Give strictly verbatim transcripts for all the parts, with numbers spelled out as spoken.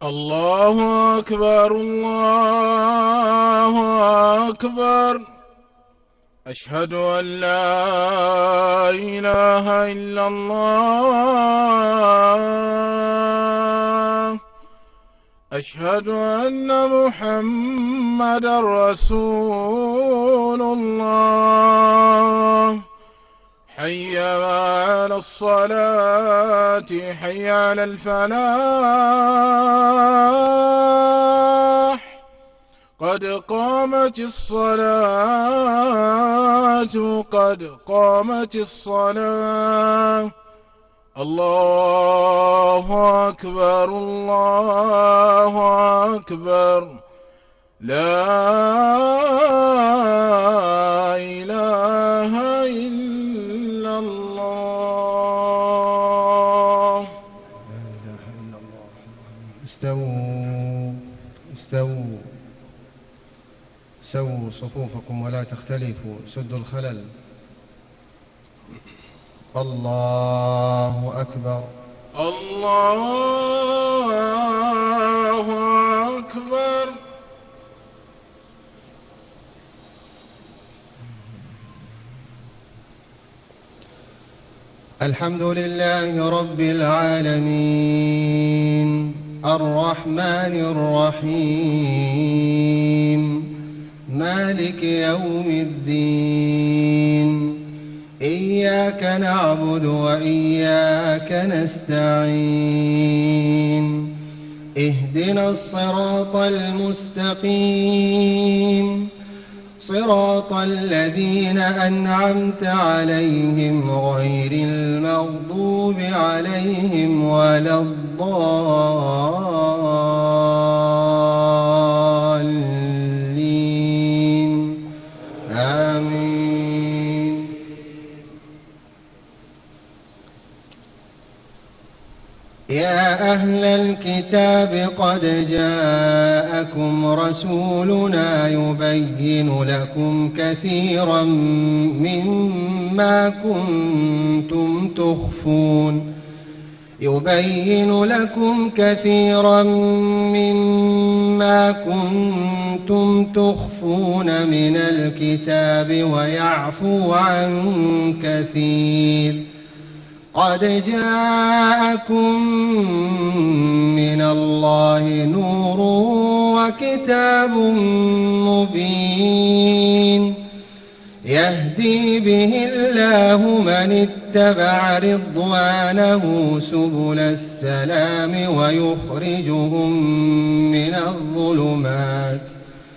الله أكبر الله أكبر. أشهد أن لا إله إلا الله. أشهد أن محمدًا رسول الله. حي على الصلاة حي على الفلاح. قد قامت الصلاة قد قامت الصلاة. الله أكبر الله أكبر. لا إله إلا الله. لا إله إلا الله. استووا استووا سووا صفوفكم ولا تختلفوا، سدوا الخلل. الله أكبر الله أكبر. الحمد لله رب العالمين الرحمن الرحيم مالك يوم الدين. إياك نعبد وإياك نستعين. اهدنا الصراط المستقيم، صراط الذين أنعمت عليهم غير المغضوب عليهم ولا الضالين. آمين. يا أهل الكتاب قد جاءكم رسولنا يبين لكم كثيرا مما كنتم تخفون يبين لكم كثيرا مما كنتم تخفون من الكتاب ويعفو عن كثير. قد جاءكم من الله نور وكتاب مبين يهدي به الله من اتبع رضوانه سبل السلام ويخرجهم من الظلمات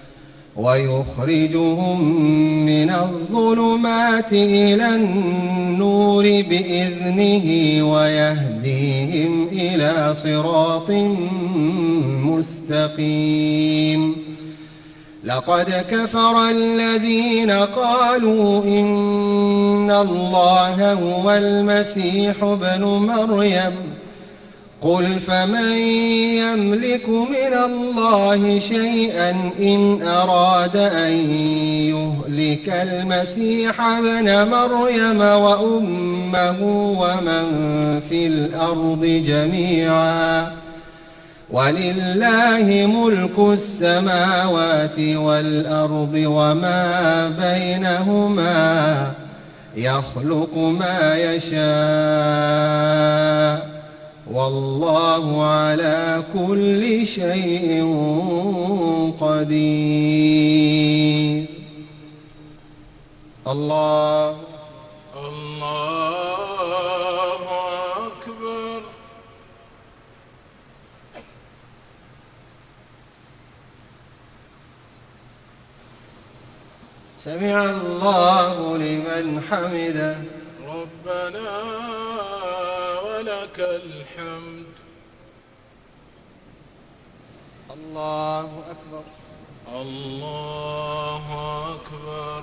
ويخرجهم من الظلمات إلى النور بإذنه ويهديهم إلى صراط مستقيم. لقد كفر الذين قالوا إن الله هو المسيح ابن مريم. قل فمن يملك من الله شيئا إن أراد أن يهلك المسيح ابن مريم وأمه ومن في الأرض جميعا ولله ملك السماوات والأرض وما بينهما يخلق ما يشاء والله على كل شيء قدير. الله الله أكبر. سمع الله لمن حمده. ربنا ولك الحمد. الله أكبر الله أكبر.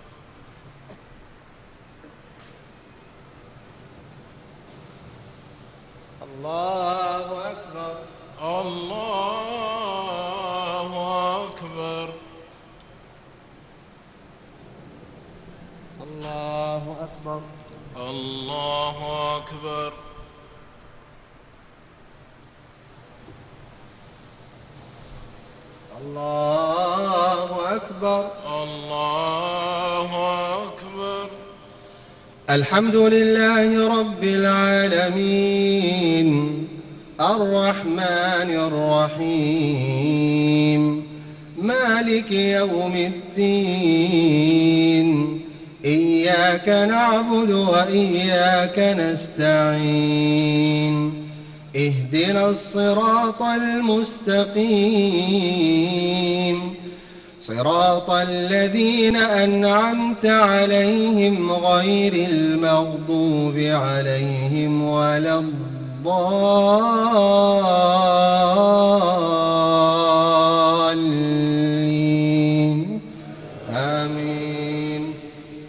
الله أكبر الله أكبر. الله أكبر الله أكبر. الله أكبر. الله أكبر. الحمد لله رب العالمين الرحمن الرحيم مالك يوم الدين إياك نعبد وإياك نستعين اهدنا الصراط المستقيم صراط الذين أنعمت عليهم غير المغضوب عليهم ولا الضالين آمين.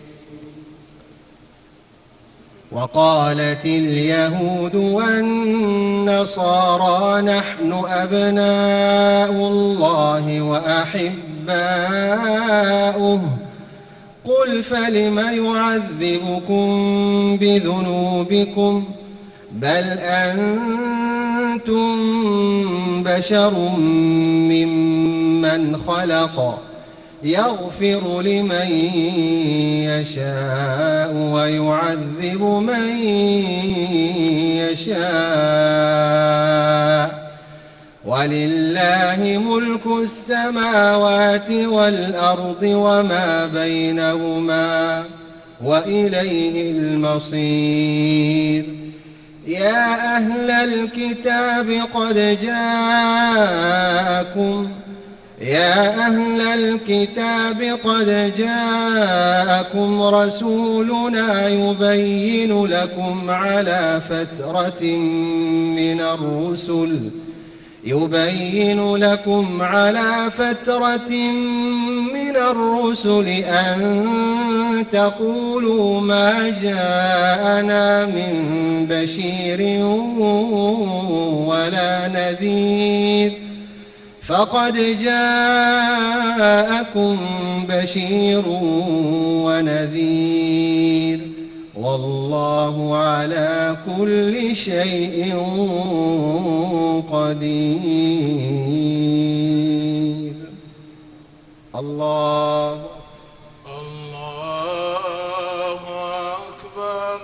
وقالت اليهود والنصارى نحن أبناء الله وأحباؤه قل فلم يعذبكم بذنوبكم بل أنتم بشر ممن خلق يغفر لمن يشاء ويعذب من يشاء ولله ملك السماوات والأرض وما بينهما وإليه المصير. يا أهل الكتاب قد جاءكم يا أهل الكتاب قد جاءكم رسولنا يبين لكم على فترة من الرسل يبين لكم على فترة من الرسل أن تقولوا ما جاءنا من بشير ولا نذير فقد جاءكم بشير ونذير والله على كل شيء قدير. الله الله أكبر.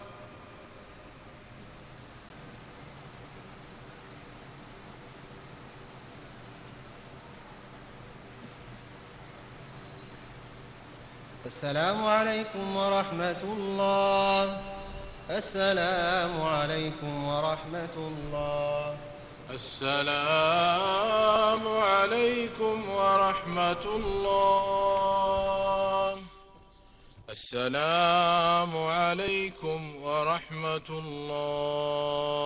السلام عليكم ورحمة الله. السلام عليكم ورحمة الله. السلام عليكم ورحمة الله. السلام عليكم ورحمة الله.